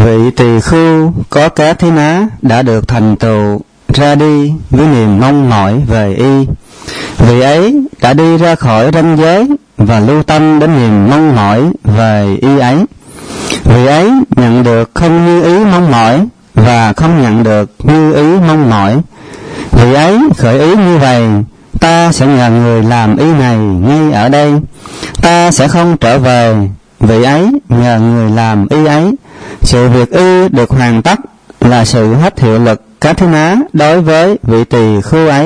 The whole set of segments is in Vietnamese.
Vị tỳ khưu có các thí ná đã được thành tựu ra đi với niềm mong mỏi về y. Vị ấy đã đi ra khỏi ranh giới và lưu tâm đến niềm mong mỏi về y ấy. Vị ấy nhận được không như ý mong mỏi và không nhận được như ý mong mỏi. Vị ấy khởi ý như vậy: ta sẽ nhờ người làm ý này ngay ở đây, ta sẽ không trở về. Vị ấy nhờ người làm ý ấy. Sự việc y được hoàn tất là sự hết hiệu lực các thí ná đối với vị tỳ khưu ấy.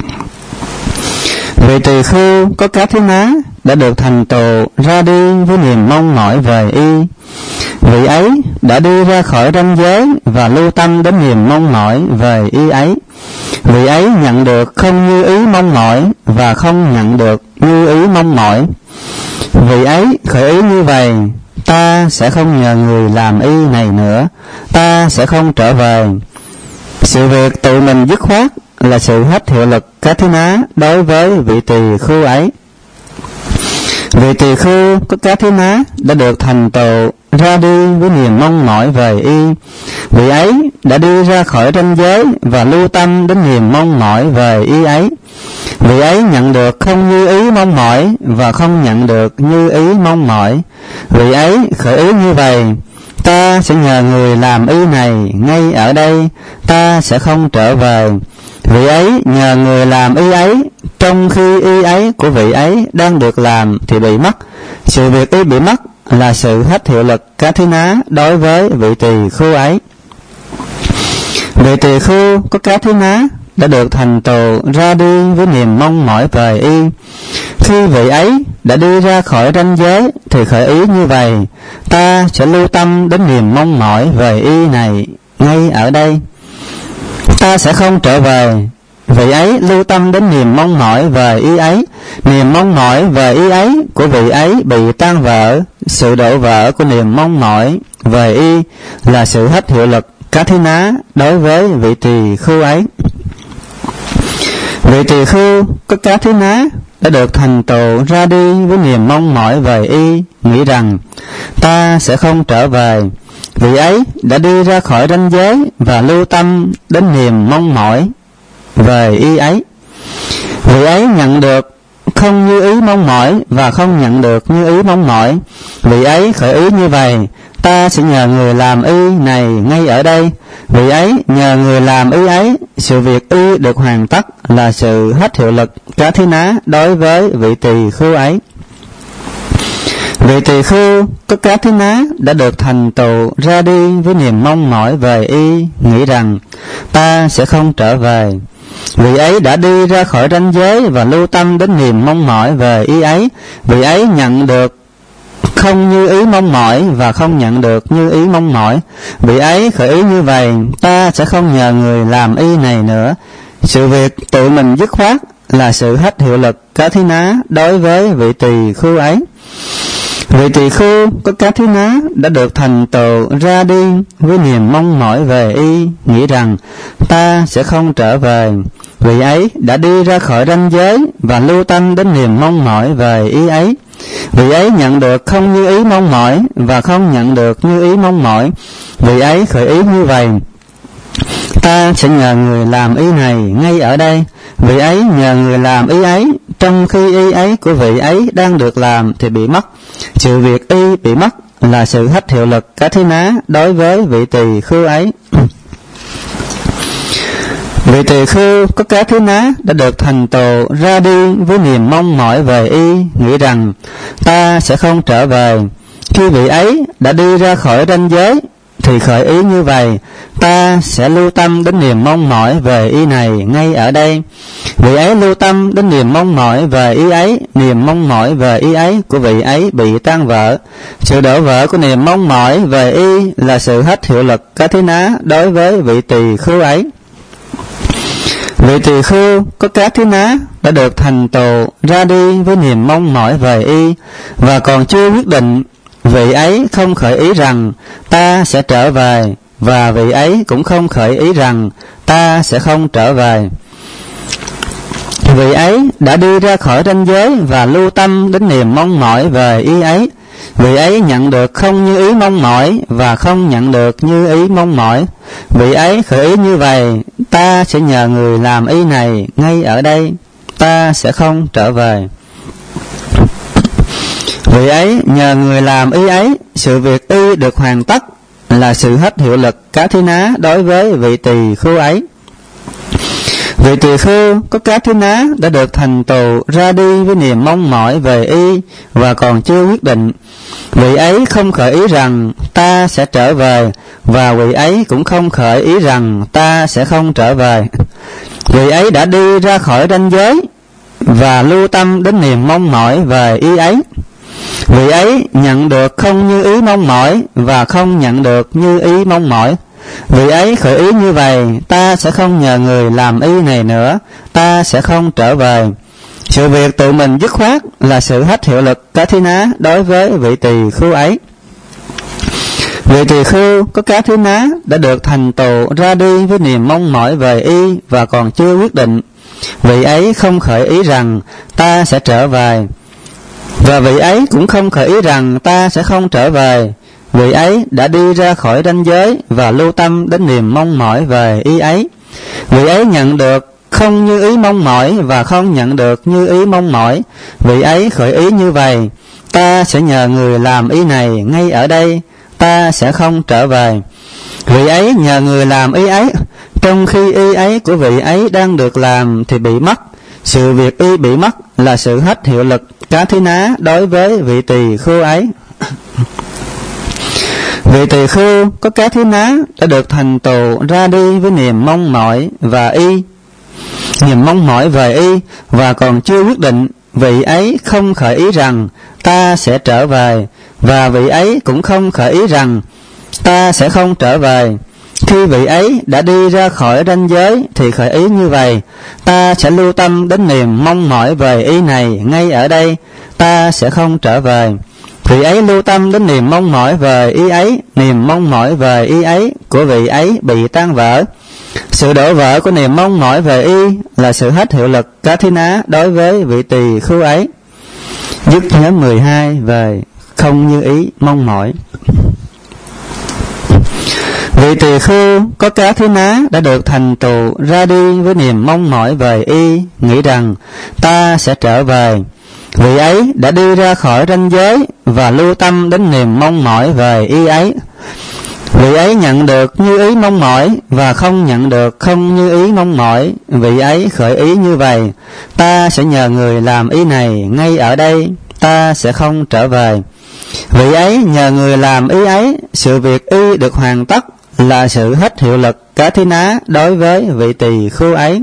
Vị tỳ khưu có các thí ná đã được thành tựu ra đi với niềm mong mỏi về y. Vị ấy đã đi ra khỏi ranh giới và lưu tâm đến niềm mong mỏi về y ấy. Vị ấy nhận được không như ý mong mỏi và không nhận được như ý mong mỏi. Vị ấy khởi ý như vậy: ta sẽ không nhờ người làm y này nữa, ta sẽ không trở về. Sự việc tự mình dứt khoát là sự hết hiệu lực các thí ná đối với vị tỳ khưu ấy. Vị tỳ khưu có các thí ná đã được thành tựu ra đi với niềm mong mỏi về y. Vị ấy đã đi ra khỏi ranh giới và lưu tâm đến niềm mong mỏi về y ấy. Vị ấy nhận được không như ý mong mỏi và không nhận được như ý mong mỏi. Vị ấy khởi ý như vậy: ta sẽ nhờ người làm y này ngay ở đây, ta sẽ không trở về. Vị ấy nhờ người làm y ấy, trong khi y ấy của vị ấy đang được làm thì bị mất. Sự việc y bị mất là sự hết hiệu lực các thí ná đối với vị tỳ khưu ấy. Vị tỳ khưu có các thí ná đã được thành tựu ra đi với niềm mong mỏi về y. Khi vị ấy đã đi ra khỏi ranh giới thì khởi ý như vậy: ta sẽ lưu tâm đến niềm mong mỏi về y này ngay ở đây, ta sẽ không trở về. Vị ấy lưu tâm đến niềm mong mỏi về y ấy. Niềm mong mỏi về y ấy của vị ấy bị tan vỡ. Sự đổ vỡ của niềm mong mỏi về y là sự hết hiệu lực các thí ná đối với vị tỳ khưu ấy. Vị tỳ khưu có các thí ná đã được thành tựu ra đi với niềm mong mỏi về y, nghĩ rằng ta sẽ không trở về. Vị ấy đã đi ra khỏi ranh giới và lưu tâm đến niềm mong mỏi về y ấy. Vị ấy nhận được không như ý mong mỏi và không nhận được như ý mong mỏi. Vị ấy khởi ý như vậy: ta sẽ nhờ người làm y này ngay ở đây. Vị ấy nhờ người làm y ấy. Sự việc y được hoàn tất là sự hết hiệu lực các thí ná đối với vị tỳ khưu ấy. Vị tỳ khưu có các thí ná đã được thành tựu ra đi với niềm mong mỏi về y, nghĩ rằng ta sẽ không trở về. Vị ấy đã đi ra khỏi ranh giới và lưu tâm đến niềm mong mỏi về y ấy. Vị ấy nhận được không như ý mong mỏi và không nhận được như ý mong mỏi. Vị ấy khởi ý như vậy: ta sẽ không nhờ người làm y này nữa. Sự việc tự mình dứt khoát là sự hết hiệu lực các thí ná đối với vị tỳ khưu ấy. Vị tỳ khưu có các thí ná đã được thành tựu ra đi với niềm mong mỏi về y, nghĩ rằng ta sẽ không trở về. Vị ấy đã đi ra khỏi ranh giới và lưu tâm đến niềm mong mỏi về y ấy. Vị ấy nhận được không như ý mong mỏi và không nhận được như ý mong mỏi. Vị ấy khởi ý như vậy: ta sẽ nhờ người làm ý này ngay ở đây. Vị ấy nhờ người làm ý ấy, trong khi ý ấy của vị ấy đang được làm thì bị mất. Sự việc y bị mất là sự hết hiệu lực các thí ná đối với vị tỳ khưu ấy. Vị tỳ khưu có các thí ná đã được thành tựu ra đi với niềm mong mỏi về y, nghĩ rằng ta sẽ không trở về. Khi vị ấy đã đi ra khỏi ranh giới thì khởi ý như vậy: ta sẽ lưu tâm đến niềm mong mỏi về y này ngay ở đây. Vị ấy lưu tâm đến niềm mong mỏi về y ấy. Niềm mong mỏi về y ấy của vị ấy bị tan vỡ. Sự đổ vỡ của niềm mong mỏi về y là sự hết hiệu lực các thí ná đối với vị tỳ khưu ấy. Vị tỳ khưu có các thí ná đã được thành tựu ra đi với niềm mong mỏi về y và còn chưa quyết định. Vị ấy không khởi ý rằng ta sẽ trở về, và vị ấy cũng không khởi ý rằng ta sẽ không trở về. Vị ấy đã đi ra khỏi ranh giới và lưu tâm đến niềm mong mỏi về y ấy. vị ấy nhận được không như ý mong mỏi và không nhận được như ý mong mỏi. Vị ấy khởi ý như vậy, ta sẽ nhờ người làm ý này ngay ở đây, ta sẽ không trở về. Vị ấy nhờ người làm ý ấy, sự việc y được hoàn tất là sự hết hiệu lực cá thí ná đối với vị tỳ khưu ấy. Vị tỳ khưu có cá thí ná đã được thành tựu ra đi với niềm mong mỏi về y và còn chưa quyết định. Vị ấy không khởi ý rằng ta sẽ trở về, và vị ấy cũng không khởi ý rằng ta sẽ không trở về. Vị ấy đã đi ra khỏi ranh giới và lưu tâm đến niềm mong mỏi về y ấy. Vị ấy nhận được không như ý mong mỏi và không nhận được như ý mong mỏi. Vị ấy khởi ý như vậy, ta sẽ không nhờ người làm ý này nữa, ta sẽ không trở về. Sự việc tự mình dứt khoát là sự hết hiệu lực cá thí ná đối với vị tỳ khưu ấy. Vị tỳ khưu có cá thí ná đã được thành tựu ra đi với niềm mong mỏi về y và còn chưa quyết định. Vị ấy không khởi ý rằng ta sẽ trở về, và vị ấy cũng không khởi ý rằng ta sẽ không trở về. Vị ấy đã đi ra khỏi ranh giới và lưu tâm đến niềm mong mỏi về y ấy. Vị ấy nhận được không như ý mong mỏi và không nhận được như ý mong mỏi. Vị ấy khởi ý như vậy, ta sẽ nhờ người làm ý này ngay ở đây, ta sẽ không trở về. Vị ấy nhờ người làm ý ấy, trong khi ý ấy của vị ấy đang được làm thì bị mất. Sự việc y bị mất là sự hết hiệu lực cá thí ná đối với vị tỳ khưu ấy. Vị tỳ khưu có cá thí ná đã được thành tựu ra đi với niềm mong mỏi và niềm mong mỏi về y và còn chưa quyết định. Vị ấy không khởi ý rằng ta sẽ trở về, và vị ấy cũng không khởi ý rằng ta sẽ không trở về. Khi vị ấy đã đi ra khỏi ranh giới thì khởi ý như vậy, ta sẽ lưu tâm đến niềm mong mỏi về ý này ngay ở đây, ta sẽ không trở về. Vị ấy lưu tâm đến niềm mong mỏi về ý ấy, niềm mong mỏi về ý ấy của vị ấy bị tan vỡ. Sự đổ vỡ của niềm mong mỏi về y là sự hết hiệu lực cá thí ná đối với vị tỳ khưu ấy. Dứt nhóm 12 về không như ý mong mỏi. Vị tỳ khưu có cá thí ná đã được thành tựu ra đi với niềm mong mỏi về y, nghĩ rằng ta sẽ trở về. Vị ấy đã đi ra khỏi ranh giới và lưu tâm đến niềm mong mỏi về y ấy. Vị ấy nhận được như ý mong mỏi và không nhận được không như ý mong mỏi. Vị ấy khởi ý như vậy, ta sẽ nhờ người làm ý này ngay ở đây, ta sẽ không trở về. Vị ấy nhờ người làm ý ấy, sự việc y được hoàn tất là sự hết hiệu lực cá thí ná đối với vị tỳ khưu ấy.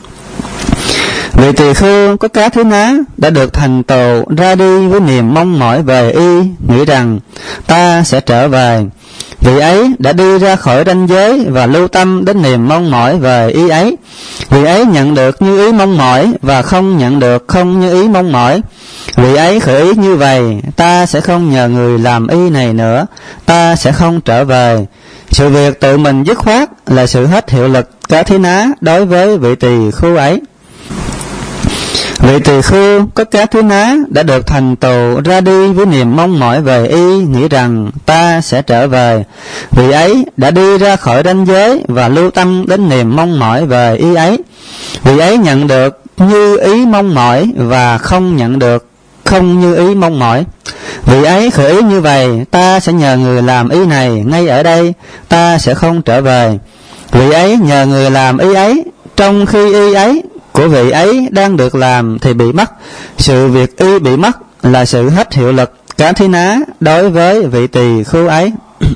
Vị tỳ khưu có cá thí ná đã được thành tựu ra đi với niềm mong mỏi về y, nghĩ rằng ta sẽ trở về. Vị ấy đã đi ra khỏi ranh giới và lưu tâm đến niềm mong mỏi về y ấy. Vị ấy nhận được như ý mong mỏi và không nhận được không như ý mong mỏi. Vị ấy khởi ý như vậy, ta sẽ không nhờ người làm y này nữa, ta sẽ không trở về. Sự việc tự mình dứt khoát là sự hết hiệu lực cá thí ná đối với vị tỳ khưu ấy. Vị tỳ khưu có cá thí ná đã được thành tựu ra đi với niềm mong mỏi về y, nghĩ rằng ta sẽ trở về. Vị ấy đã đi ra khỏi ranh giới và lưu tâm đến niềm mong mỏi về y ấy. Vị ấy nhận được như ý mong mỏi và không nhận được không như ý mong mỏi. Vị ấy khởi ý như vậy, ta sẽ nhờ người làm ý này ngay ở đây, ta sẽ không trở về. Vị ấy nhờ người làm ý ấy, trong khi ý ấy của vị ấy đang được làm thì bị mất. Sự việc y bị mất là sự hết hiệu lực cá thí ná đối với vị tỳ khưu ấy.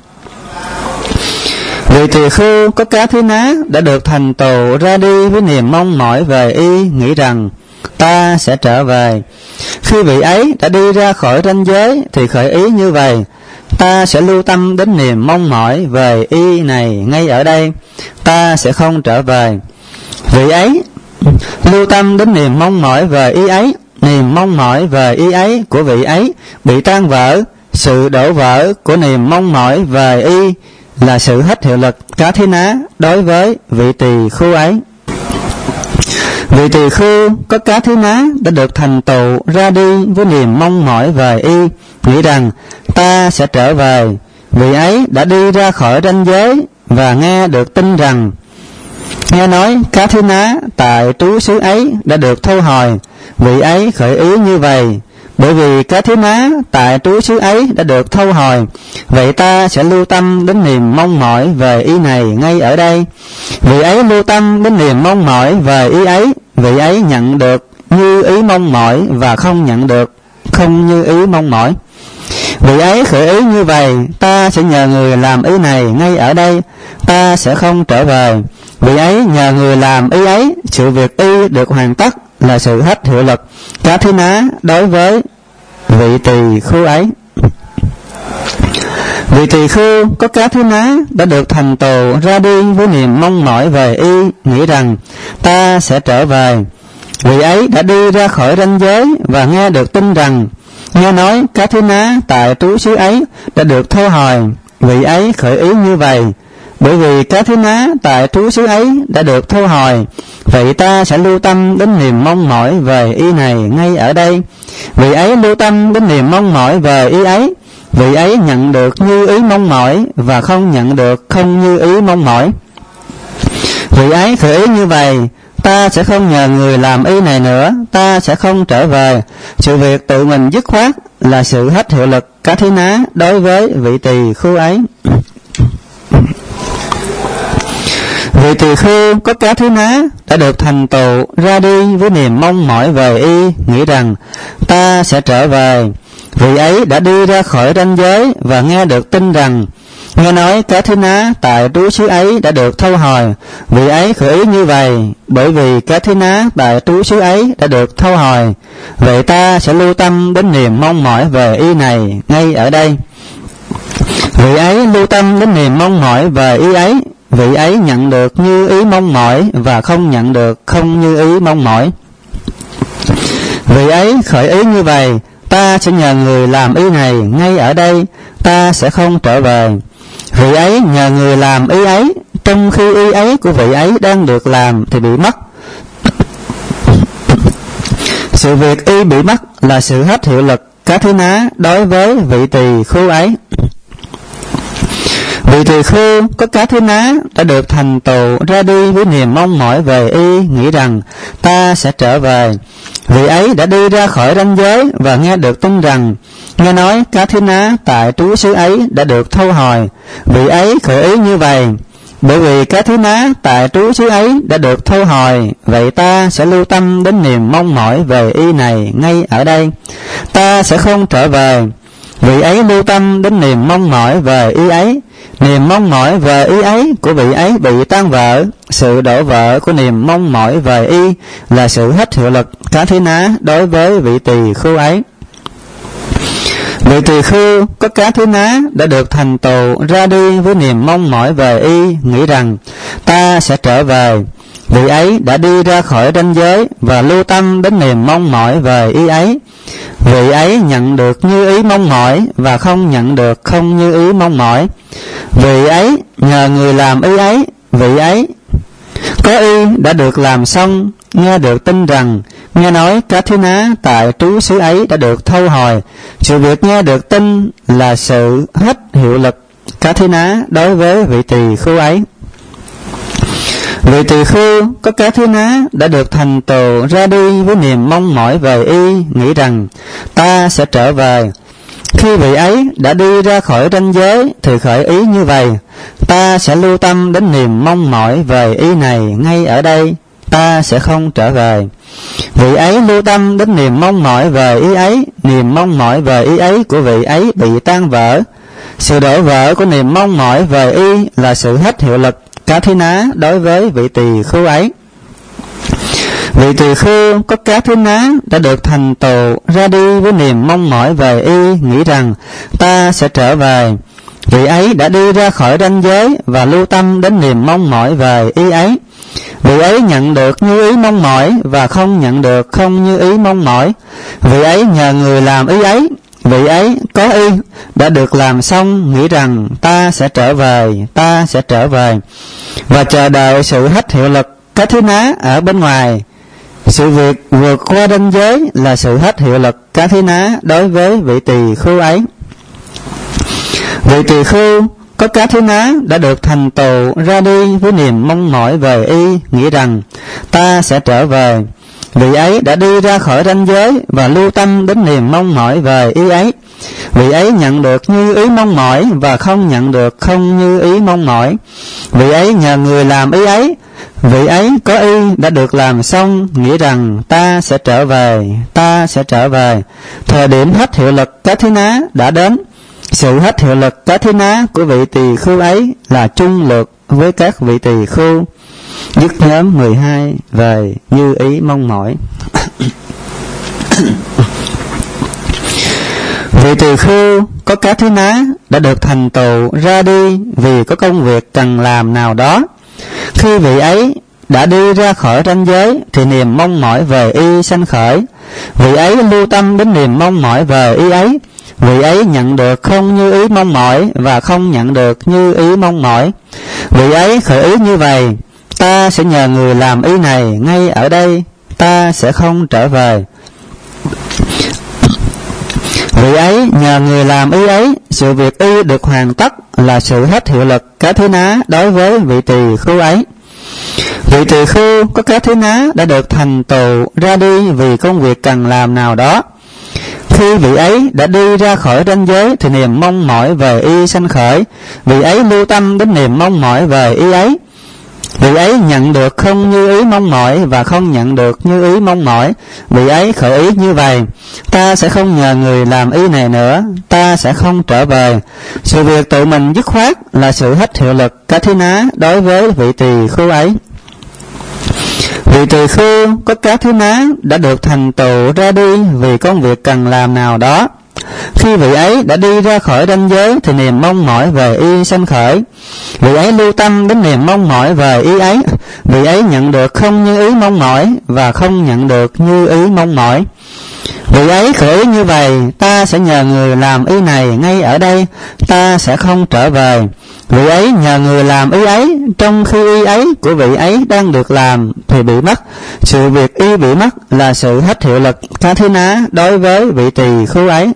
Vị tỳ khưu có cá thí ná đã được thành tựu ra đi với niềm mong mỏi về y, nghĩ rằng ta sẽ trở về. Khi vị ấy đã đi ra khỏi ranh giới thì khởi ý như vậy, ta sẽ lưu tâm đến niềm mong mỏi về y này ngay ở đây, ta sẽ không trở về. Vị ấy lưu tâm đến niềm mong mỏi về y ấy, niềm mong mỏi về y ấy của vị ấy bị tan vỡ. Sự đổ vỡ của niềm mong mỏi về y là sự hết hiệu lực cá thí ná đối với vị tỳ khưu ấy. Vị tỳ khưu có cá thí ná đã được thành tựu ra đi với niềm mong mỏi về y, nghĩ rằng ta sẽ trở về. Vị ấy đã đi ra khỏi ranh giới và nghe được tin rằng, nghe nói cá thí ná tại trú xứ ấy đã được thu hồi. Vị ấy khởi ý như vậy, bởi vì cá thí ná tại trú xứ ấy đã được thu hồi, vậy ta sẽ lưu tâm đến niềm mong mỏi về ý này ngay ở đây. Vị ấy lưu tâm đến niềm mong mỏi về ý ấy, vị ấy nhận được như ý mong mỏi và không nhận được không như ý mong mỏi. Vị ấy khởi ý như vậy, ta sẽ nhờ người làm ý này ngay ở đây, ta sẽ không trở về. Vị ấy nhờ người làm ý ấy, sự việc y được hoàn tất là sự hết hiệu lực cá thí ná đối với vị tỳ khưu ấy. Vị tỳ khưu có cá thí ná đã được thành tựu ra đi với niềm mong mỏi về y, nghĩ rằng ta sẽ trở về. Vị ấy đã đi ra khỏi ranh giới và nghe được tin rằng, nghe nói cá thí ná tại trú xứ ấy đã được thu hồi. Vị ấy khởi ý như vậy, bởi vì cá thí ná tại trú xứ ấy đã được thu hồi, vậy ta sẽ lưu tâm đến niềm mong mỏi về ý này ngay ở đây. Vị ấy lưu tâm đến niềm mong mỏi về ý ấy, vị ấy nhận được như ý mong mỏi và không nhận được không như ý mong mỏi. Vị ấy khởi ý như vậy, ta sẽ không nhờ người làm ý này nữa, ta sẽ không trở về. Sự việc tự mình dứt khoát là sự hết hiệu lực cá thí ná đối với vị tỳ khưu ấy. Vị tỳ khưu có cá thí ná đã được thành tựu ra đi với niềm mong mỏi về y, nghĩ rằng ta sẽ trở về. Vị ấy đã đi ra khỏi ranh giới và nghe được tin rằng, nghe nói cá thí ná tại trú xứ ấy đã được thu hồi. Vị ấy khởi ý như vậy, bởi vì cá thí ná tại trú xứ ấy đã được thu hồi, vậy ta sẽ lưu tâm đến niềm mong mỏi về y này ngay ở đây. Vị ấy lưu tâm đến niềm mong mỏi về y ấy, vị ấy nhận được như ý mong mỏi và không nhận được không như ý mong mỏi. Vị ấy khởi ý như vậy, ta sẽ nhờ người làm ý này ngay ở đây, ta sẽ không trở về. Vị ấy nhờ người làm ý ấy, trong khi ý ấy của vị ấy đang được làm thì bị mất. Sự việc y bị mất là sự hết hiệu lực cá thí ná đối với vị tỳ khưu ấy. Vị tỳ khưu có cá thí ná đã được thành tựu ra đi với niềm mong mỏi về y, nghĩ rằng ta sẽ trở về. Vị ấy đã đi ra khỏi ranh giới và nghe được tin rằng, nghe nói cá thí ná tại trú xứ ấy đã được thu hồi. Vị ấy khởi ý như vậy, bởi vì cá thí ná tại trú xứ ấy đã được thu hồi, vậy ta sẽ lưu tâm đến niềm mong mỏi về y này ngay ở đây, ta sẽ không trở về. Vị ấy lưu tâm đến niềm mong mỏi về y ấy, niềm mong mỏi về y ấy của vị ấy bị tan vỡ. Sự đổ vỡ của niềm mong mỏi về y là sự hết hiệu lực cá thí ná đối với vị tỳ khưu ấy. Vị tỳ khưu có cá thí ná đã được thành tựu ra đi với niềm mong mỏi về y, nghĩ rằng ta sẽ trở về. Vị ấy đã đi ra khỏi ranh giới và lưu tâm đến niềm mong mỏi về y ấy. Vị ấy nhận được như ý mong mỏi và không nhận được không như ý mong mỏi. Vị ấy nhờ người làm y ấy, vị ấy có y đã được làm xong, nghe được tin rằng, nghe nói cá thí ná tại trú xứ ấy đã được thu hồi. Sự việc nghe được tin là sự hết hiệu lực cá thí ná đối với vị tỳ khưu ấy. Vị tỳ khưu có cá thí ná đã được thành tựu ra đi với niềm mong mỏi về y, nghĩ rằng ta sẽ trở về. Khi vị ấy đã đi ra khỏi ranh giới thì khởi ý như vậy, ta sẽ lưu tâm đến niềm mong mỏi về ý này ngay ở đây, ta sẽ không trở về. Vị ấy lưu tâm đến niềm mong mỏi về ý ấy, niềm mong mỏi về ý ấy của vị ấy bị tan vỡ. Sự đổ vỡ của niềm mong mỏi về y là sự hết hiệu lực cá thí ná đối với vị tỳ khưu ấy. Vị tỳ khưu có cá thí ná đã được thành tựu ra đi với niềm mong mỏi về y, nghĩ rằng ta sẽ trở về. Vị ấy đã đi ra khỏi ranh giới và lưu tâm đến niềm mong mỏi về y ấy. Vị ấy nhận được như ý mong mỏi và không nhận được không như ý mong mỏi. Vị ấy nhờ người làm ý ấy, vị ấy có y đã được làm xong, nghĩ rằng ta sẽ trở về, ta sẽ trở về, và chờ đợi sự hết hiệu lực cá thí ná ở bên ngoài. Sự việc vượt qua ranh giới là sự hết hiệu lực cá thí ná đối với vị tỳ khưu ấy. Vị tỳ khưu có cá thí ná đã được thành tựu ra đi với niềm mong mỏi về y, nghĩ rằng ta sẽ trở về. Vị ấy đã đi ra khỏi ranh giới và lưu tâm đến niềm mong mỏi về y ấy. Vị ấy nhận được như ý mong mỏi và không nhận được không như ý mong mỏi. Vị ấy nhờ người làm ý ấy. Vị ấy có y đã được làm xong, nghĩ rằng ta sẽ trở về, ta sẽ trở về. Thời điểm hết hiệu lực cá thí ná đã đến. Sự hết hiệu lực cá thí ná của vị tỳ khưu ấy là chung lược với các vị tỳ khưu. Dứt nhóm 12 về như ý mong mỏi. Vị tỳ khưu có cá thí ná đã được thành tựu ra đi vì có công việc cần làm nào đó. Khi vị ấy đã đi ra khỏi ranh giới thì niềm mong mỏi về y sanh khởi. Vị ấy lưu tâm đến niềm mong mỏi về y ấy. Vị ấy nhận được không như ý mong mỏi và không nhận được như ý mong mỏi. Vị ấy khởi ý như vậy: ta sẽ nhờ người làm ý này ngay ở đây, ta sẽ không trở về. Vị ấy nhờ người làm ý ấy, sự việc y được hoàn tất là sự hết hiệu lực cá thí ná đối với vị tỳ khưu ấy. Vị tỳ khưu có cá thí ná đã được thành tựu ra đi vì công việc cần làm nào đó. Khi vị ấy đã đi ra khỏi ranh giới thì niềm mong mỏi về y sanh khởi. Vị ấy lưu tâm đến niềm mong mỏi về y ấy. Vị ấy nhận được không như ý mong mỏi và không nhận được như ý mong mỏi. Vị ấy khởi ý như vậy: ta sẽ không nhờ người làm ý này nữa, ta sẽ không trở về. Sự việc tự mình dứt khoát là sự hết hiệu lực cá thí ná đối với vị tỳ khưu ấy. Vị tỳ khưu có cá thí ná đã được thành tựu ra đi vì công việc cần làm nào đó. Khi vị ấy đã đi ra khỏi ranh giới thì niềm mong mỏi về y sanh khởi. Vị ấy lưu tâm đến niềm mong mỏi về y ấy. Vị ấy nhận được không như ý mong mỏi và không nhận được như ý mong mỏi. Vị ấy khởi ý như vậy: ta sẽ nhờ người làm ý này ngay ở đây, ta sẽ không trở về. Vị ấy nhờ người làm ý ấy, trong khi ý ấy của vị ấy đang được làm thì bị mất. Sự việc y bị mất là sự hết hiệu lực cá thí ná đối với vị tỳ khưu ấy.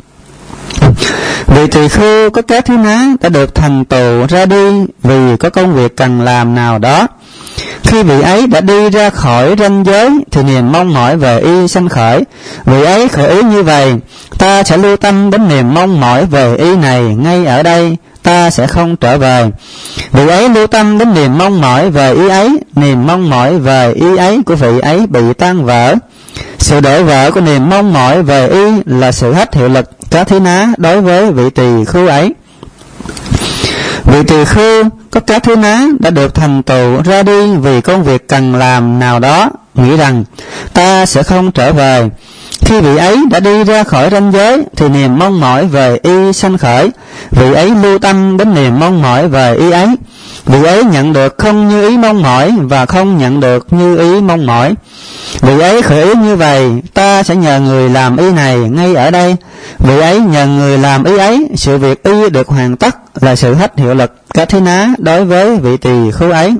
Vị tỳ khưu có cá thí ná đã được thành tựu ra đi vì có công việc cần làm nào đó. Khi vị ấy đã đi ra khỏi ranh giới thì niềm mong mỏi về y sanh khởi. Vị ấy khởi ý như vậy: ta sẽ lưu tâm đến niềm mong mỏi về y này ngay ở đây, ta sẽ không trở về. Vị ấy lưu tâm đến niềm mong mỏi về y ấy. Niềm mong mỏi về y ấy của vị ấy bị tan vỡ. Sự đổ vỡ của niềm mong mỏi về y là sự hết hiệu lực cá thí ná đối với vị tỳ khưu ấy. Vị tỳ khưu có cá thí ná đã được thành tựu ra đi vì công việc cần làm nào đó, nghĩ rằng ta sẽ không trở về. Khi vị ấy đã đi ra khỏi ranh giới thì niềm mong mỏi về y sanh khởi. Vị ấy lưu tâm đến niềm mong mỏi về y ấy. Vị ấy nhận được không như ý mong mỏi và không nhận được như ý mong mỏi. Vị ấy khởi ý như vậy: ta sẽ nhờ người làm ý này ngay ở đây. Vị ấy nhờ người làm ý ấy, sự việc y được hoàn tất là sự hết hiệu lực cá thí ná đối với vị tỳ khưu ấy.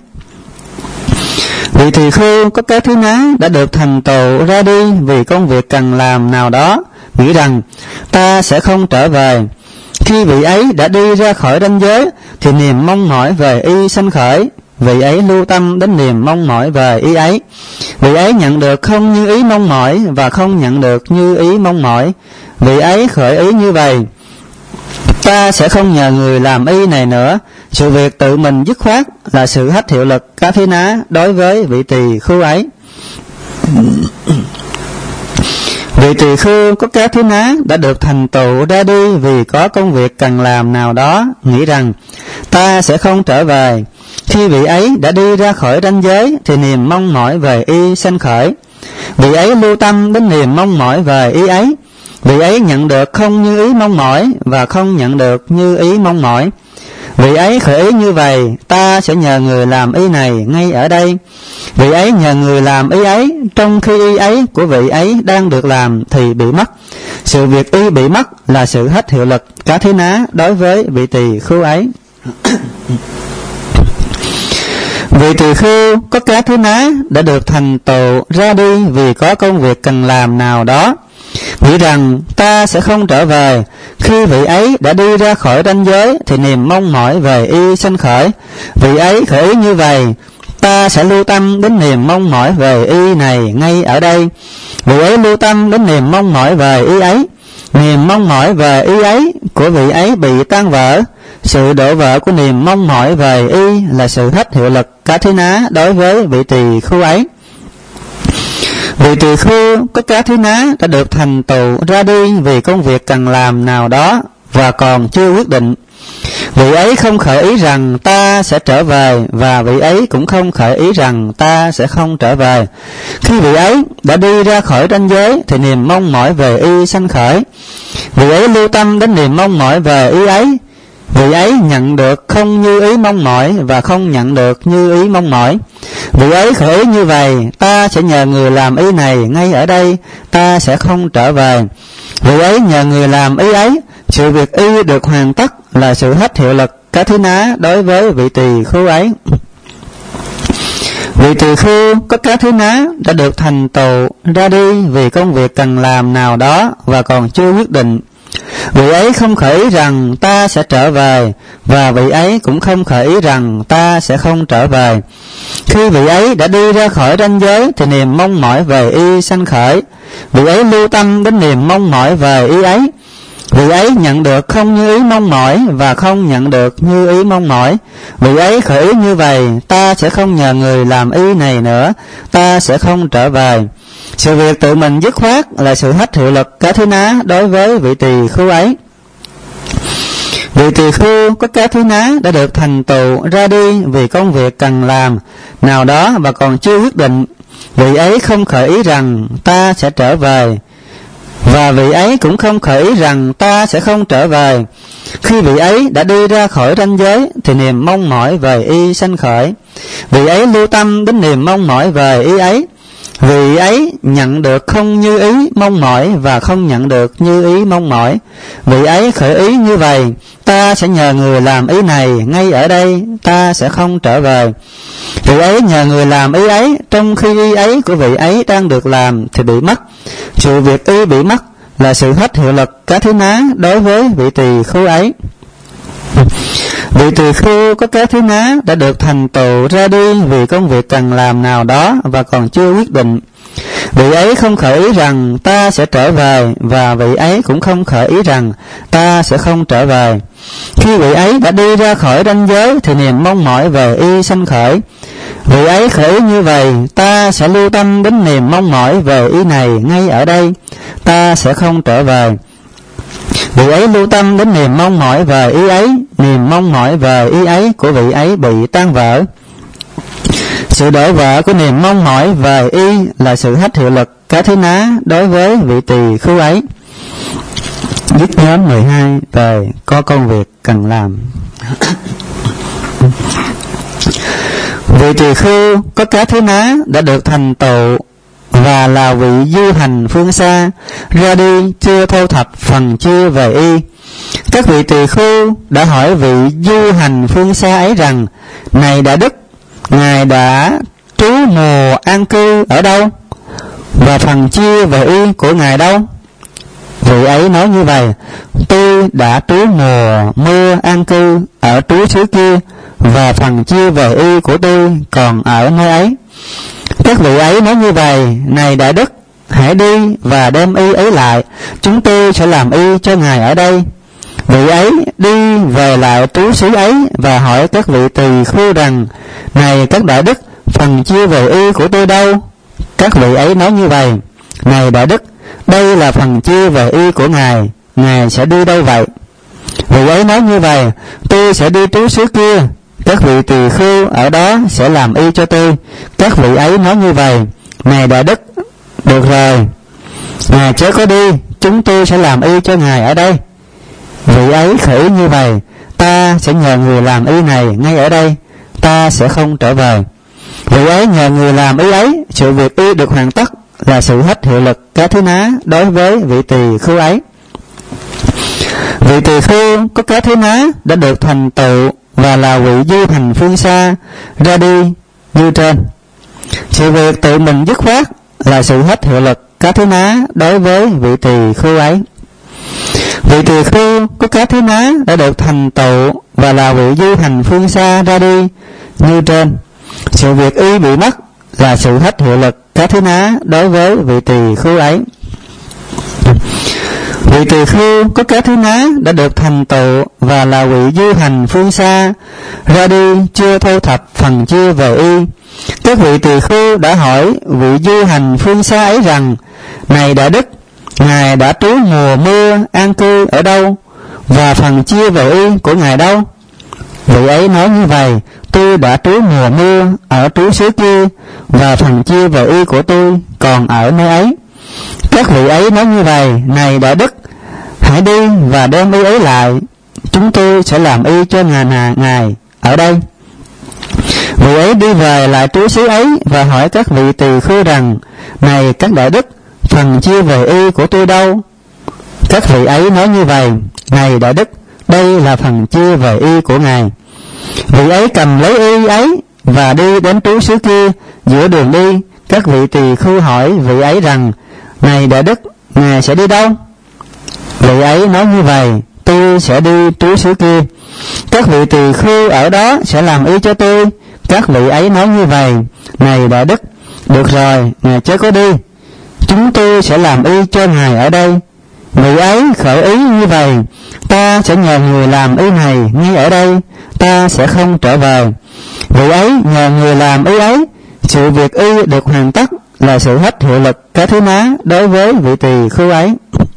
Vị tỳ khưu có cá thí ná đã được thành tựu ra đi vì công việc cần làm nào đó, nghĩ rằng ta sẽ không trở về. Khi vị ấy đã đi ra khỏi ranh giới thì niềm mong mỏi về y sanh khởi. Vị ấy lưu tâm đến niềm mong mỏi về y ấy. Vị ấy nhận được không như ý mong mỏi và không nhận được như ý mong mỏi. Vị ấy khởi ý như vậy: ta sẽ không nhờ người làm y này nữa. Sự việc tự mình dứt khoát là sự hết hiệu lực cá thí ná đối với vị tỳ khưu ấy. Vị tỳ khưu có cá thí ná đã được thành tựu ra đi vì có công việc cần làm nào đó, nghĩ rằng ta sẽ không trở về. Khi vị ấy đã đi ra khỏi ranh giới thì niềm mong mỏi về y sanh khởi. Vị ấy lưu tâm đến niềm mong mỏi về y ấy. Vị ấy nhận được không như ý mong mỏi và không nhận được như ý mong mỏi. Vị ấy khởi ý như vậy: ta sẽ nhờ người làm ý này ngay ở đây. Vị ấy nhờ người làm ý ấy, trong khi ý ấy của vị ấy đang được làm thì bị mất. Sự việc y bị mất là sự hết hiệu lực cá thí ná đối với vị tỳ khưu ấy. Vị tỳ khưu có cá thứ ná đã được thành tựu ra đi vì có công việc cần làm nào đó, nghĩ rằng ta sẽ không trở về. Khi vị ấy đã đi ra khỏi ranh giới thì niềm mong mỏi về y sanh khởi. Vị ấy khởi ý như vậy: ta sẽ lưu tâm đến niềm mong mỏi về y này ngay ở đây. Vị ấy lưu tâm đến niềm mong mỏi về y ấy. Niềm mong mỏi về y ấy của vị ấy bị tan vỡ. Sự đổ vỡ của niềm mong mỏi về y là sự hết hiệu lực cá thí ná đối với vị tỳ khưu ấy. Vị tỳ khưu có cá thí ná đã được thành tựu ra đi vì công việc cần làm nào đó và còn chưa quyết định. Vị ấy không khởi ý rằng ta sẽ trở về, và vị ấy cũng không khởi ý rằng ta sẽ không trở về. Khi vị ấy đã đi ra khỏi ranh giới thì niềm mong mỏi về y sanh khởi. Vị ấy lưu tâm đến niềm mong mỏi về y ấy. Vị ấy nhận được không như ý mong mỏi và không nhận được như ý mong mỏi. Vị ấy khởi ý như vậy: ta sẽ nhờ người làm ý này ngay ở đây, ta sẽ không trở về. Vị ấy nhờ người làm ý ấy. Sự việc y được hoàn tất là sự hết hiệu lực cá thí ná đối với vị tỳ khưu ấy. Vị tỳ khưu có cá thí ná đã được thành tựu ra đi vì công việc cần làm nào đó và còn chưa quyết định. Vị ấy không khởi ý rằng ta sẽ trở về, và vị ấy cũng không khởi ý rằng ta sẽ không trở về. Khi vị ấy đã đi ra khỏi ranh giới thì niềm mong mỏi về y sanh khởi. Vị ấy lưu tâm đến niềm mong mỏi về y ấy. Vị ấy nhận được không như ý mong mỏi và không nhận được như ý mong mỏi. Vị ấy khởi ý như vậy: ta sẽ không nhờ người làm ý này nữa, ta sẽ không trở về. Sự việc tự mình dứt khoát là sự hết hiệu lực cá thí ná đối với vị tỳ khưu ấy. Vị tỳ khưu có cá thí ná đã được thành tựu ra đi vì công việc cần làm nào đó và còn chưa quyết định. Vị ấy không khởi ý rằng ta sẽ trở về, và vị ấy cũng không khởi ý rằng ta sẽ không trở về. Khi vị ấy đã đi ra khỏi ranh giới thì niềm mong mỏi về y sanh khởi. Vị ấy lưu tâm đến niềm mong mỏi về y ấy. Vị ấy nhận được không như ý mong mỏi và không nhận được như ý mong mỏi. Vị ấy khởi ý như vậy: ta sẽ nhờ người làm ý này ngay ở đây, ta sẽ không trở về. Vị ấy nhờ người làm ý ấy, trong khi ý ấy của vị ấy đang được làm thì bị mất. Sự việc y bị mất là sự hết hiệu lực cá thí ná đối với vị tỳ khưu ấy. Vị tỳ khưu có cá thí ná đã được thành tựu ra đi vì công việc cần làm nào đó và còn chưa quyết định. Vị ấy không khởi ý rằng ta sẽ trở về, và vị ấy cũng không khởi ý rằng ta sẽ không trở về. Khi vị ấy đã đi ra khỏi ranh giới thì niềm mong mỏi về y sanh khởi. Vị ấy khởi ý như vậy: ta sẽ lưu tâm đến niềm mong mỏi về y này ngay ở đây, ta sẽ không trở về. Vị ấy lưu tâm đến niềm mong mỏi về ý ấy. Niềm mong mỏi về ý ấy của vị ấy bị tan vỡ. Sự đổ vỡ của niềm mong mỏi về y là sự hết hiệu lực cá thí ná đối với vị tỳ khưu ấy. Dứt nhóm 12 về có công việc cần làm. Vị tỳ khưu có cá thí ná đã được thành tựu và là vị du hành phương xa, ra đi chưa thu thập phần chia về y. Các vị tỳ khưu đã hỏi vị du hành phương xa ấy rằng: này Đại Đức, ngài đã trú mùa an cư ở đâu, và phần chia về y của ngài đâu? Vị ấy nói như vậy: tôi đã trú mùa mưa an cư ở trú xứ kia, và phần chia về y của tôi còn ở nơi ấy. Các vị ấy nói như vậy: này Đại Đức, hãy đi và đem y ấy lại, chúng tôi sẽ làm y cho ngài ở đây. Vị ấy đi về lại trú xứ ấy và hỏi các vị tỳ khưu rằng: này các Đại Đức, phần chia về y của tôi đâu? Các vị ấy nói như vậy: này Đại Đức, đây là phần chia về y của ngài, ngài sẽ đi đâu vậy? Vị ấy nói như vậy: tôi sẽ đi trú xứ kia, các vị tỳ khưu ở đó sẽ làm y cho tôi. Các vị ấy nói như vậy: này Đại Đức, được rồi, ngài chớ có đi, chúng tôi sẽ làm y cho ngài ở đây. Vị ấy khởi như vậy: ta sẽ nhờ người làm y này ngay ở đây, ta sẽ không trở về. Vị ấy nhờ người làm y ấy, sự việc y được hoàn tất là sự hết hiệu lực cá thí ná đối với vị tỳ khưu ấy. Vị tỳ khưu có cá thí ná đã được thành tựu và là vị du hành phương xa, ra đi như trên. Sự việc tự mình dứt khoát là sự hết hiệu lực cá thí ná đối với vị tỳ khưu ấy. Vị tỳ khưu có cá thí ná đã được thành tựu và là vị du hành phương xa ra đi như trên. Sự việc y bị mất là sự hết hiệu lực cá thí ná đối với vị tỳ khưu ấy. Vị tỳ khưu có cá thí ná đã được thành tựu và là vị du hành phương xa ra đi chưa thâu thập phần chia về y. Các vị tỳ khưu đã hỏi vị du hành phương xa ấy rằng: này Đại Đức, ngài đã trú mùa mưa an cư ở đâu, và phần chia về y của ngài đâu? Vị ấy nói như vậy: tôi đã trú mùa mưa ở trú xứ kia, và phần chia về y của tôi còn ở nơi ấy. Các vị ấy nói như vậy: này Đại Đức, hãy đi và đem y ấy lại, chúng tôi sẽ làm y cho ngài ở đây. Vị ấy đi về lại trú xứ ấy và hỏi các vị tỳ khưu rằng: này các Đại Đức, phần chia về y của tôi đâu? Các vị ấy nói như vậy: này Đại Đức, đây là phần chia về y của ngài. Vị ấy cầm lấy y ấy và đi đến trú xứ kia. Giữa đường đi, các vị tỳ khưu hỏi vị ấy rằng: này Đại Đức, ngài sẽ đi đâu? Vị ấy nói như vậy: tôi sẽ đi trú xứ kia, các vị tỳ khưu ở đó sẽ làm y cho tôi. Các vị ấy nói như vậy: này Đại Đức, được rồi, ngài chớ có đi, chúng tôi sẽ làm y cho ngài ở đây. Vị ấy khởi ý như vậy: ta sẽ nhờ người làm y này ngay ở đây, ta sẽ không trở về. Vị ấy nhờ người làm y ấy, sự việc y được hoàn tất là sự hết hiệu lực cá thí ná đối với vị tỳ khưu ấy.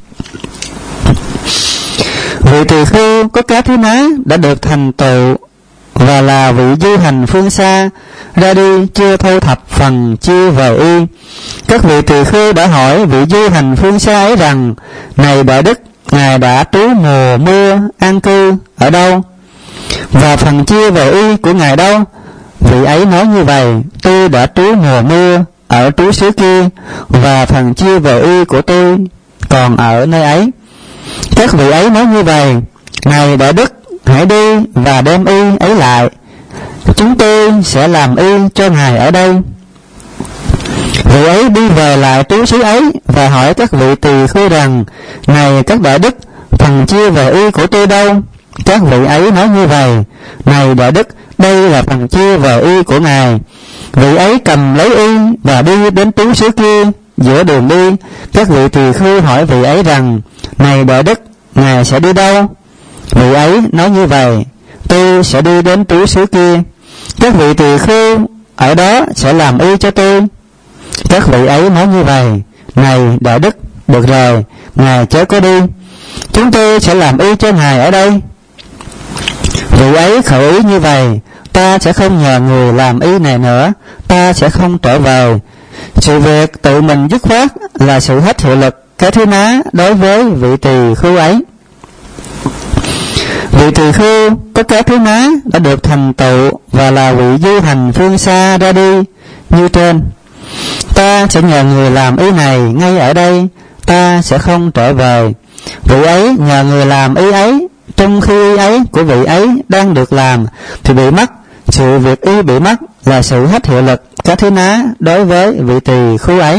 Vị tỳ khưu có cá thí ná đã được thành tựu và là vị du hành phương xa ra đi chưa thâu thập phần chia về y. Các vị tỳ khưu đã hỏi vị du hành phương xa ấy rằng: này Đại Đức, ngài đã trú mùa mưa an cư ở đâu, và phần chia về y của ngài đâu? Vị ấy nói như vậy: tôi đã trú mùa mưa ở trú xứ kia, và phần chia về y của tôi còn ở nơi ấy. Các vị ấy nói như vậy: này Đại Đức, hãy đi và đem y ấy lại, chúng tôi sẽ làm y cho ngài ở đây. Vị ấy đi về lại trú xứ ấy và hỏi các vị tỳ khưu rằng: này các Đại Đức, phần chia về y của tôi đâu? Các vị ấy nói như vậy: này Đại Đức, đây là phần chia về y của ngài. Vị ấy cầm lấy y và đi đến trú xứ kia. Giữa đường đi, các vị tỳ khưu hỏi vị ấy rằng: này Đại Đức, ngài sẽ đi đâu? Vị ấy nói như vậy: tôi sẽ đi đến trú xứ kia, các vị tỳ khưu ở đó sẽ làm y cho tôi. Các vị ấy nói như vậy: này Đại Đức, được rồi, ngài chớ có đi, chúng tôi sẽ làm y cho ngài ở đây. Vị ấy khởi ý như vậy: ta sẽ không nhờ người làm y này nữa, ta sẽ không trở về. Sự việc tự mình dứt khoát là sự hết hiệu lực cá thí ná đối với vị tỳ khưu ấy. Vị tỳ khưu có cá thí ná đã được thành tựu và là vị du hành phương xa ra đi như trên. Ta sẽ nhờ người làm ý này ngay ở đây, ta sẽ không trở về. Vị ấy nhờ người làm ý ấy, trong khi ý ấy của vị ấy đang được làm thì bị mất. Sự việc ý bị mất là sự hết hiệu lực cá thí ná đối với vị tỳ khưu ấy.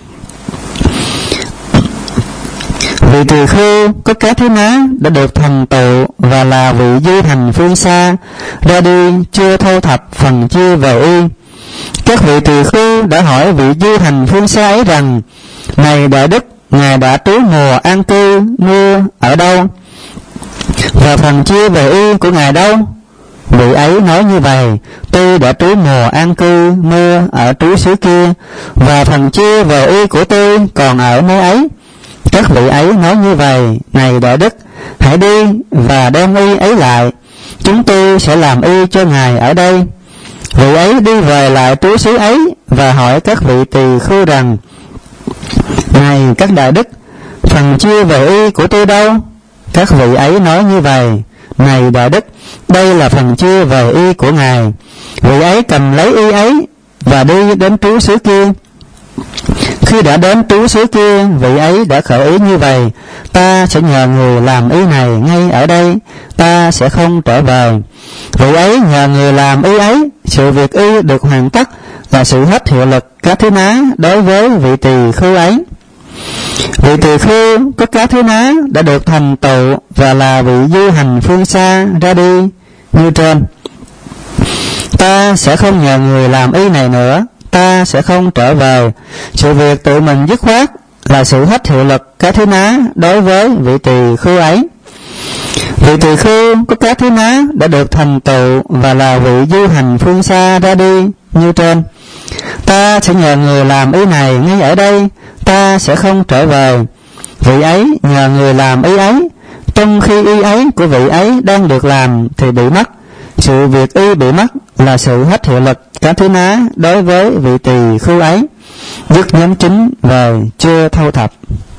Vị tỳ khưu có cá thí ná đã được thành tựu và là vị du hành phương xa ra đi chưa thâu thập phần chia về y. Các vị tỳ khưu đã hỏi vị du hành phương xa ấy rằng: này Đại Đức, ngài đã trú mùa an cư mưa ở đâu, và phần chia về y của ngài đâu? Vị ấy nói như vậy: tôi đã trú mùa an cư mưa ở trú xứ kia, và phần chia về y của tôi còn ở nơi ấy. Các vị ấy nói như vậy: này Đại Đức, hãy đi và đem y ấy lại, chúng tôi sẽ làm y cho ngài ở đây. Vị ấy đi về lại trú xứ ấy và hỏi các vị tỳ khưu rằng: này các Đại Đức, phần chia về y của tôi đâu? Các vị ấy nói như vậy: này Đại Đức, đây là phần chia về y của ngài. Vị ấy cầm lấy y ấy và đi đến trú xứ kia. Khi đã đến trú xứ kia, vị ấy đã khởi ý như vậy: ta sẽ nhờ người làm ý này ngay ở đây, ta sẽ không trở về. Vị ấy nhờ người làm ý ấy, sự việc y được hoàn tất là sự hết hiệu lực cá thí ná đối với vị tỳ khưu ấy. Vị tỳ khưu có cá thí ná đã được thành tựu và là vị du hành phương xa ra đi như trên: ta sẽ không nhờ người làm ý này nữa, ta sẽ không trở về. Sự việc tự mình dứt khoát là sự hết hiệu lực cá thí ná đối với vị tỳ khưu ấy. Vị tỳ khưu có cá thí ná đã được thành tựu và là vị du hành phương xa ra đi như trên: ta sẽ nhờ người làm ý này ngay ở đây, ta sẽ không trở về. Vị ấy nhờ người làm ý ấy, trong khi ý ấy của vị ấy đang được làm thì bị mất. Sự việc y bị mất là sự hết hiệu lực cá thí ná đối với vị tỳ khưu ấy. Dứt nhóm chính về chưa thâu thập.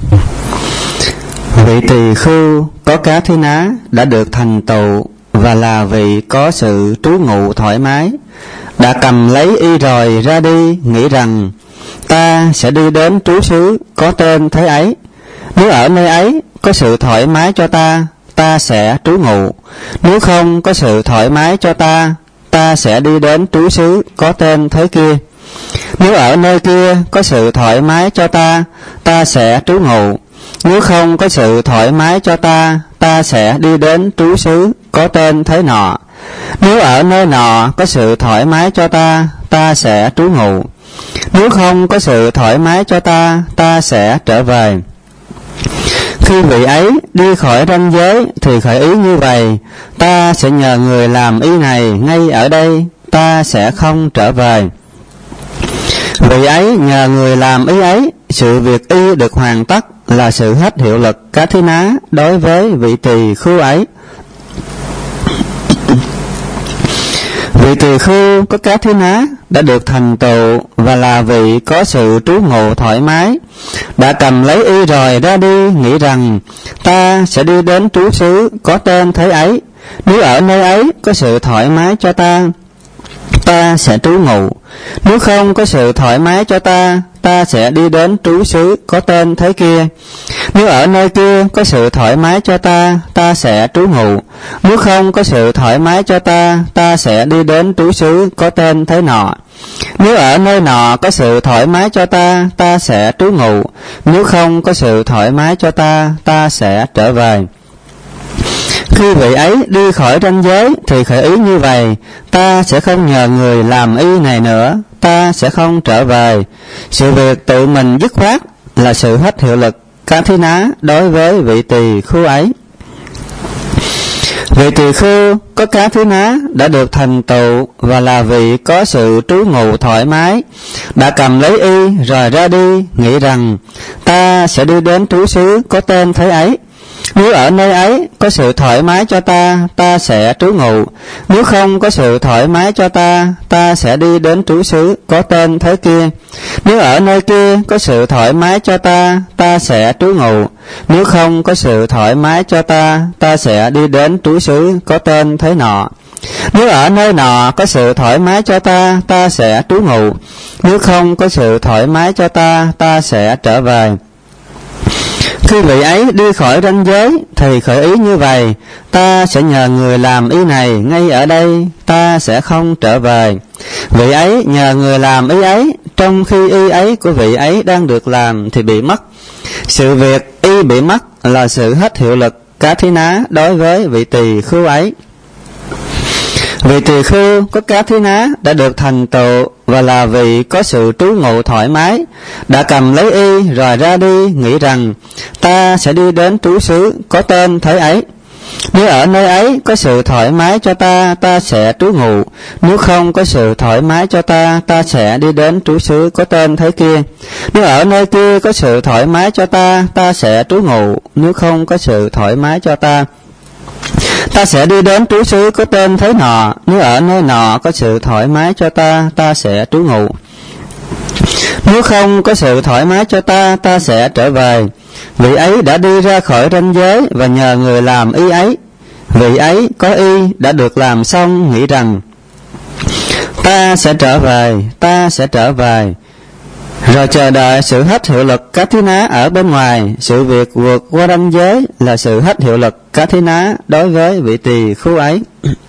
Vị tỳ khưu có cá thí ná đã được thành tựu và là vị có sự trú ngụ thoải mái, đã cầm lấy y rồi ra đi, nghĩ rằng ta sẽ đi đến trú xứ có tên thế ấy. Nếu ở nơi ấy có sự thoải mái cho ta, ta sẽ trú ngụ. Nếu không có sự thoải mái cho ta, ta sẽ đi đến trú xứ có tên thế kia. Nếu ở nơi kia có sự thoải mái cho ta, ta sẽ trú ngụ. Nếu không có sự thoải mái cho ta, ta sẽ đi đến trú xứ có tên thế nọ. Nếu ở nơi nọ có sự thoải mái cho ta, ta sẽ trú ngụ. Nếu không có sự thoải mái cho ta, ta sẽ trở về. Khi vị ấy đi khỏi ranh giới thì khởi ý như vậy: ta sẽ nhờ người làm ý này ngay ở đây, ta sẽ không trở về. Vị ấy nhờ người làm ý ấy, sự việc y được hoàn tất là sự hết hiệu lực cá thí ná đối với vị tỳ khưu ấy. Vị tỳ khưu có cá thí ná đã được thành tựu và là vị có sự trú ngụ thoải mái, đã cầm lấy y rồi ra đi, nghĩ rằng ta sẽ đi đến trú xứ có tên thế ấy. Nếu ở nơi ấy có sự thoải mái cho ta, ta sẽ trú ngụ. Nếu không có sự thoải mái cho ta, ta sẽ đi đến trú xứ có tên thế kia. Nếu ở nơi kia có sự thoải mái cho ta, ta sẽ trú ngụ. Nếu không có sự thoải mái cho ta, ta sẽ đi đến trú xứ có tên thế nọ. Nếu ở nơi nọ có sự thoải mái cho ta, ta sẽ trú ngụ. Nếu không có sự thoải mái cho ta, ta sẽ trở về. Khi vị ấy đi khỏi ranh giới thì khởi ý như vậy: ta sẽ không nhờ người làm y này nữa, ta sẽ không trở về. Sự việc tự mình dứt khoát là sự hết hiệu lực cá thí ná đối với vị tỳ khưu ấy. Vị tỳ khưu có cá thí ná đã được thành tựu và là vị có sự trú ngụ thoải mái, đã cầm lấy y rồi ra đi, nghĩ rằng ta sẽ đi đến trú xứ có tên thế ấy. Nếu ở nơi ấy có sự thoải mái cho ta, ta sẽ trú ngụ. Nếu không có sự thoải mái cho ta, ta sẽ đi đến trú xứ có tên thế kia. Nếu ở nơi kia có sự thoải mái cho ta, ta sẽ trú ngụ. Nếu không có sự thoải mái cho ta, ta sẽ đi đến trú xứ có tên thế nọ. Nếu ở nơi nọ có sự thoải mái cho ta, ta sẽ trú ngụ. Nếu không có sự thoải mái cho ta, ta sẽ trở về. Khi vị ấy đi khỏi ranh giới thì khởi ý như vậy: ta sẽ nhờ người làm ý này ngay ở đây, ta sẽ không trở về. Vị ấy nhờ người làm ý ấy, trong khi ý ấy của vị ấy đang được làm thì bị mất. Sự việc y bị mất là sự hết hiệu lực cá thí ná đối với vị tỳ khưu ấy. Vị tỳ khưu có cá thí ná đã được thành tựu và là vị có sự trú ngụ thoải mái, đã cầm lấy y rồi ra đi, nghĩ rằng ta sẽ đi đến trú xứ có tên thế ấy. Nếu ở nơi ấy có sự thoải mái cho ta, ta sẽ trú ngụ. Nếu không có sự thoải mái cho ta, ta sẽ đi đến trú xứ có tên thế kia. Nếu ở nơi kia có sự thoải mái cho ta, ta sẽ trú ngụ. Nếu không có sự thoải mái cho ta, ta sẽ đi đến trú xứ có tên thế nọ. Nếu ở nơi nọ có sự thoải mái cho ta, ta sẽ trú ngụ. Nếu không có sự thoải mái cho ta, ta sẽ trở về. Vị ấy đã đi ra khỏi ranh giới và nhờ người làm y ấy. Vị ấy có y đã được làm xong, nghĩ rằng ta sẽ trở về, ta sẽ trở về. rồi chờ đợi sự hết hiệu lực các thí ná ở bên ngoài. Sự việc vượt qua ranh giới là sự hết hiệu lực các thí ná đối với vị tỳ khưu ấy.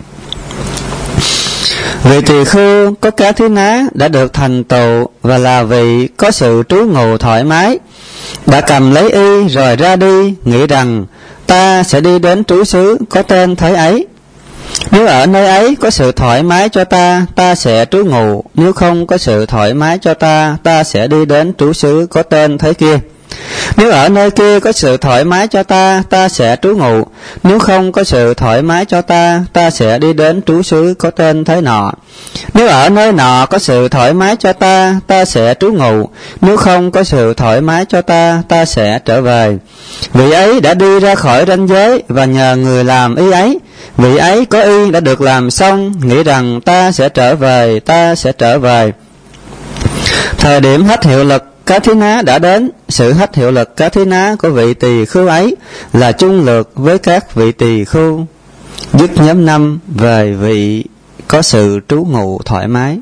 Vị tỳ khưu có các thí ná đã được thành tựu và là vị có sự trú ngụ thoải mái, đã cầm lấy y rồi ra đi, nghĩ rằng ta sẽ đi đến trú xứ có tên thế ấy. Nếu ở nơi ấy có sự thoải mái cho ta, ta sẽ trú ngụ. Nếu không có sự thoải mái cho ta, ta sẽ đi đến trú xứ có tên thế kia. Nếu ở nơi kia có sự thoải mái cho ta, ta sẽ trú ngụ. Nếu không có sự thoải mái cho ta, ta sẽ đi đến trú xứ có tên thế nọ. Nếu ở nơi nọ có sự thoải mái cho ta, ta sẽ trú ngụ. Nếu không có sự thoải mái cho ta, ta sẽ trở về. Vị ấy đã đi ra khỏi ranh giới và nhờ người làm y ấy. Vị ấy có y đã được làm xong, nghĩ rằng ta sẽ trở về, ta sẽ trở về. Thời điểm hết hiệu lực các thí ná đã đến. Sự hết hiệu lực các thí ná của vị tỳ khưu ấy là chung lược với các vị tỳ khưu. Dứt nhóm 5 về vị có sự trú ngụ thoải mái.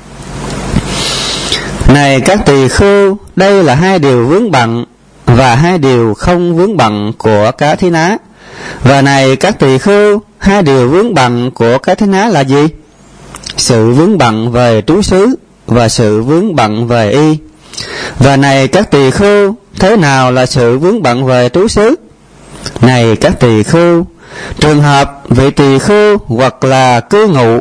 Này các tỳ khưu, đây là 2 điều vướng bận và 2 điều không vướng bận của các thí ná. Và này các tỳ khưu, 2 điều vướng bận của các thí ná là gì? Sự vướng bận về trú xứ và sự vướng bận về y. Và này các tỳ khưu, thế nào là sự vướng bận về trú xứ? Này các tỳ khưu, trường hợp vị tỳ khưu hoặc là cư ngụ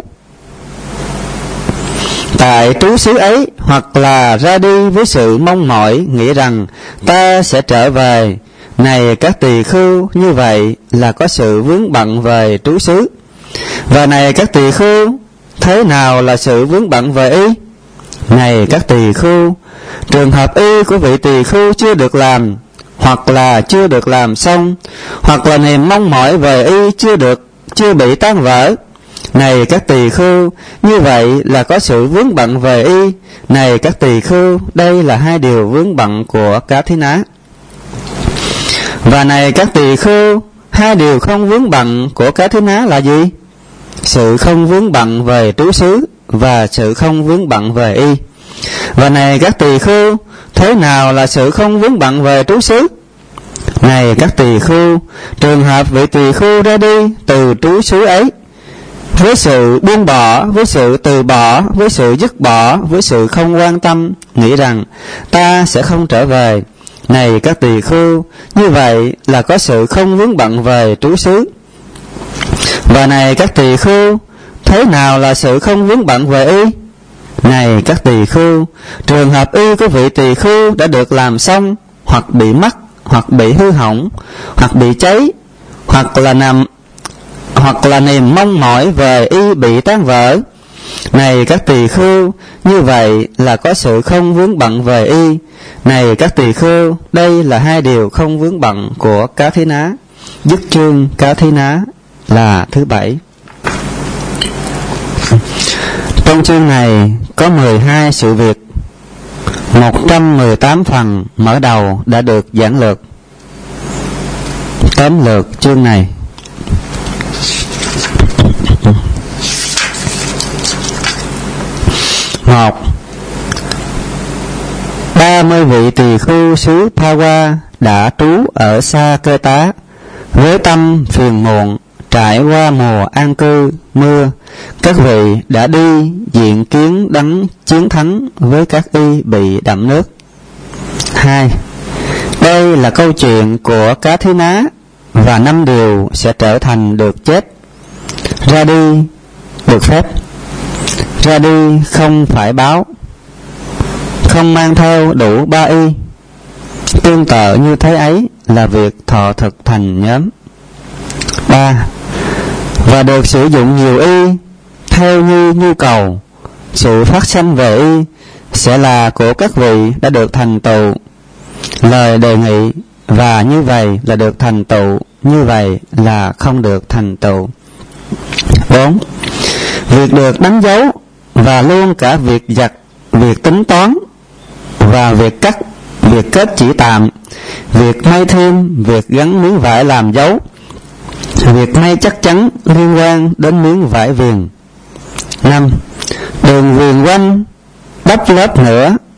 tại trú xứ ấy, hoặc là ra đi với sự mong mỏi, nghĩ rằng ta sẽ trở về. Này các tỳ khưu, như vậy là có sự vướng bận về trú xứ. Và này các tỳ khưu, thế nào là sự vướng bận về y? Này các tỳ khưu, trường hợp y của vị tỳ khưu chưa được làm, hoặc là chưa được làm xong, hoặc là niềm mong mỏi về y chưa bị tan vỡ. Này các tỳ khưu, như vậy là có sự vướng bận về y. Này các tỳ khưu, đây là 2 điều vướng bận của các thí ná. Và này các tỳ khưu, 2 điều không vướng bận của các thí ná là gì? Sự không vướng bận về trú xứ và sự không vướng bận về y. Và này các tỳ khưu, thế nào là sự không vướng bận về trú xứ? Này các tỳ khưu, trường hợp vị tỳ khưu ra đi từ trú xứ ấy với sự buông bỏ, với sự từ bỏ, với sự dứt bỏ, với sự không quan tâm, nghĩ rằng ta sẽ không trở về. Này các tỳ khưu, như vậy là có sự không vướng bận về trú xứ. Và này các tỳ khưu, thế nào là sự không vướng bận về y? Này các tỳ khưu, trường hợp y của vị tỳ khưu đã được làm xong, hoặc bị mất, hoặc bị hư hỏng, hoặc bị cháy, hoặc là niềm mong mỏi về y bị tan vỡ. Này các tỳ khưu, như vậy là có sự không vướng bận về y. Này các tỳ khưu, đây là 2 điều không vướng bận của các thí ná. Dứt chương các thí ná là thứ 7. Trong chương này có 12 sự việc, 118 phần mở đầu đã được giảng lược. Tóm lược chương này. 1. 30 vị tỳ khưu xứ Pawa đã trú ở Sa Cơ Tá với tâm phiền muộn. Trải qua mùa an cư mưa, các vị đã đi diện kiến đấng chiến thắng với các y bị đẫm nước. 2. Đây là câu chuyện của các thí ná và 5 điều sẽ trở thành được chết. Ra đi được phép, ra đi không phải báo, không mang theo đủ 3 y. Tương tự như thế ấy là việc thọ thực thành nhóm. 3. Và được sử dụng nhiều y theo như nhu cầu. Sự phát sanh về y sẽ là của các vị đã được thành tựu. Lời đề nghị và như vậy là được thành tựu, như vậy là không được thành tựu. 4. Việc được đánh dấu và luôn cả việc giặt, việc tính toán và việc cắt, việc kết chỉ tạm, việc may thêm, việc gắn miếng vải làm dấu, việc may chắc chắn liên quan đến miếng vải viền. 5. Đường viền quanh đắp lớp nữa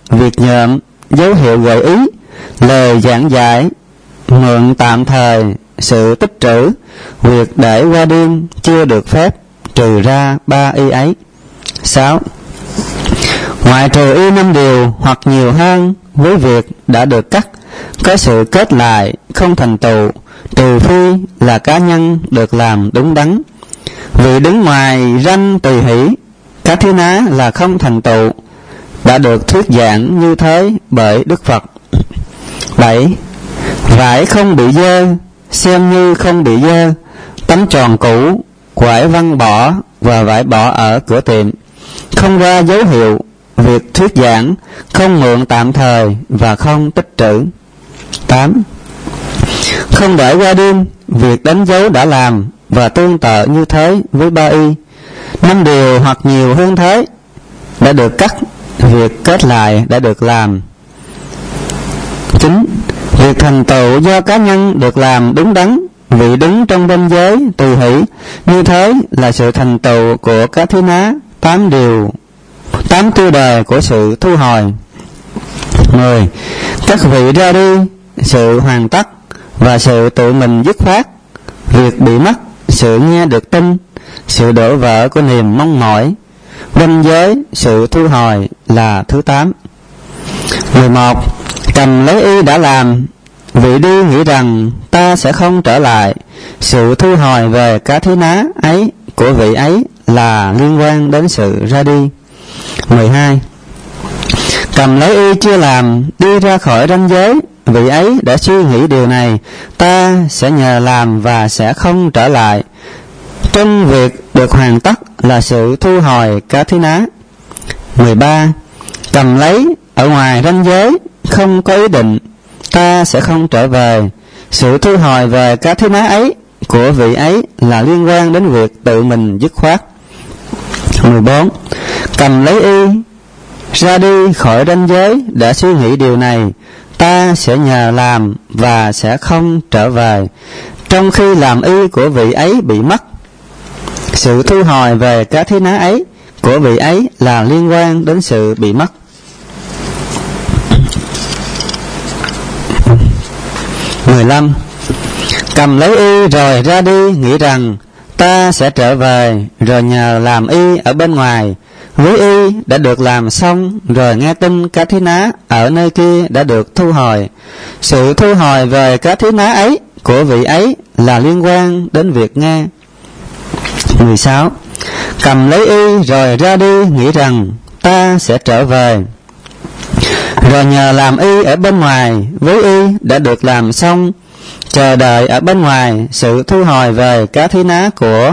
việc nhộm, dấu hiệu gợi ý, lời giảng giải, mượn tạm thời, sự tích trữ, việc để qua đêm chưa được phép, trừ ra 3 y ấy. 6. Ngoại trừ y 5 điều hoặc nhiều hơn với việc đã được cắt, có sự kết lại không thành tựu, trừ phi là cá nhân được làm đúng đắn. Vì đứng ngoài ranh tùy hỷ, cá thí ná là không thành tựu, đã được thuyết giảng như thế bởi Đức Phật. 7. Vải không bị dơ, xem như không bị dơ, tấm tròn cũ, quải văng bỏ và vải bỏ ở cửa tiệm, không ra dấu hiệu, việc thuyết giảng, không mượn tạm thời và không tích trữ. 8. Không để qua đêm, việc đánh dấu đã làm và tương tự như thế với 3 y. 5 điều hoặc nhiều hơn thế đã được cắt, việc kết lại đã được làm. 9. Việc thành tựu do cá nhân được làm đúng đắn, vị đứng trong ranh giới tùy hỷ, như thế là sự thành tựu của cá thí ná. 8 điều, 8 tiêu đề của sự thu hồi. 10. Các vị ra đi, sự hoàn tất và sự tự mình dứt khoát, việc bị mất, sự nghe được tin, sự đổ vỡ của niềm mong mỏi, ranh giới, sự thu hồi là thứ 8. 11. Cầm lấy y đã làm, vị đi nghĩ rằng ta sẽ không trở lại, sự thu hồi về cá thí ná ấy của vị ấy là liên quan đến sự ra đi. 12. Cầm lấy y chưa làm, đi ra khỏi ranh giới, vị ấy đã suy nghĩ điều này, ta sẽ nhờ làm và sẽ không trở lại. Trong việc được hoàn tất là sự thu hồi cá thí ná. 13. Cầm lấy ở ngoài ranh giới, không có ý định, ta sẽ không trở về, sự thu hồi về cá thí ná ấy của vị ấy là liên quan đến việc tự mình dứt khoát. 14. Cầm lấy y ra đi khỏi ranh giới, đã suy nghĩ điều này, ta sẽ nhờ làm và sẽ không trở về, trong khi làm y của vị ấy bị mất, sự thu hồi về cá thí ná ấy của vị ấy là liên quan đến sự bị mất. 15. Cầm lấy y rồi ra đi nghĩ rằng ta sẽ trở về, rồi nhờ làm y ở bên ngoài, với y đã được làm xong, rồi nghe tin cá thí ná ở nơi kia đã được thu hồi, sự thu hồi về cá thí ná ấy của vị ấy là liên quan đến việc nghe. 16. Cầm lấy y rồi ra đi nghĩ rằng ta sẽ trở về, rồi nhờ làm y ở bên ngoài, với y đã được làm xong, chờ đợi ở bên ngoài, sự thu hồi về cá thí ná của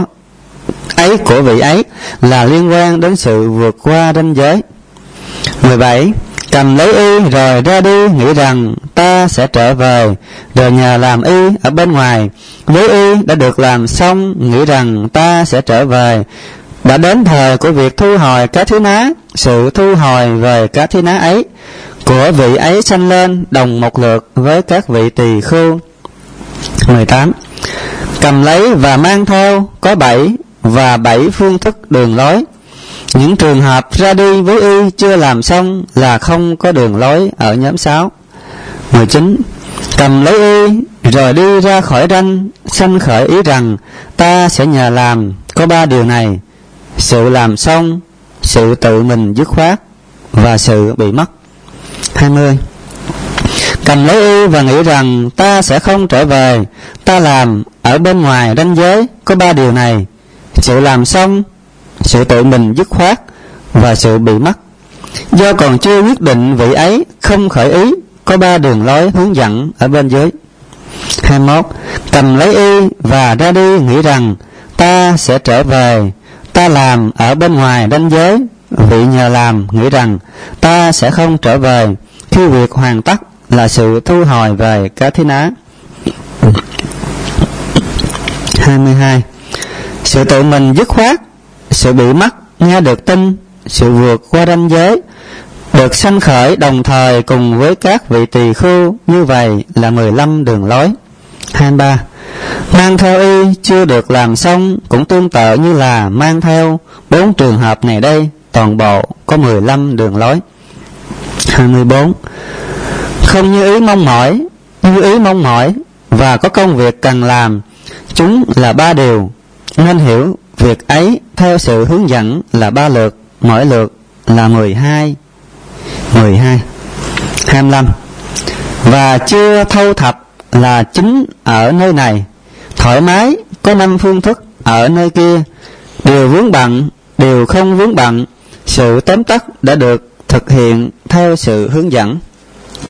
vị ấy là liên quan đến sự vượt qua ranh giới. 17. Cầm lấy y rồi ra đi nghĩ rằng ta sẽ trở về, rồi nhờ làm y ở bên ngoài, với y đã được làm xong, nghĩ rằng ta sẽ trở về, đã đến thời của việc thu hồi cá thí ná, sự thu hồi về cá thí ná ấy của vị ấy sanh lên đồng một lượt với các vị tỳ khưu. 18. Cầm lấy và mang theo có 7 và 7 phương thức đường lối. Những trường hợp ra đi với y chưa làm xong là không có đường lối ở nhóm 6. 19. Cầm lấy y rồi đi ra khỏi ranh, sanh khởi ý rằng ta sẽ nhờ làm, có 3 điều này, sự làm xong, sự tự mình dứt khoát và sự bị mất. 20. Cầm lấy y và nghĩ rằng ta sẽ không trở về, ta làm ở bên ngoài ranh giới, có 3 điều này, sự làm xong, sự tự mình dứt khoát và sự bị mất. Do còn chưa quyết định vị ấy không khởi ý, có 3 đường lối hướng dẫn ở bên dưới. 21. Cầm lấy y và ra đi nghĩ rằng ta sẽ trở về, ta làm ở bên ngoài ranh giới, vị nhờ làm nghĩ rằng ta sẽ không trở về, khi việc hoàn tất là sự thu hồi về cá thí ná. 22. Sự tự mình dứt khoát, sự bị mất, nghe được tin, sự vượt qua ranh giới, được sanh khởi đồng thời cùng với các vị tỳ khưu, như vậy là 15 đường lối. 23. Mang theo y chưa được làm xong cũng tương tự như là mang theo. 4 trường hợp này đây, toàn bộ có 15 đường lối. 24. Không như ý mong mỏi, như ý mong mỏi và có công việc cần làm, chúng là 3 điều, nên hiểu việc ấy theo sự hướng dẫn là 3 lượt, mỗi lượt là 12. 25. Và chưa thâu thập là chính ở nơi này, thoải mái có 5 phương thức ở nơi kia, điều vướng bận, điều không vướng bận, sự tóm tắt đã được thực hiện theo sự hướng dẫn.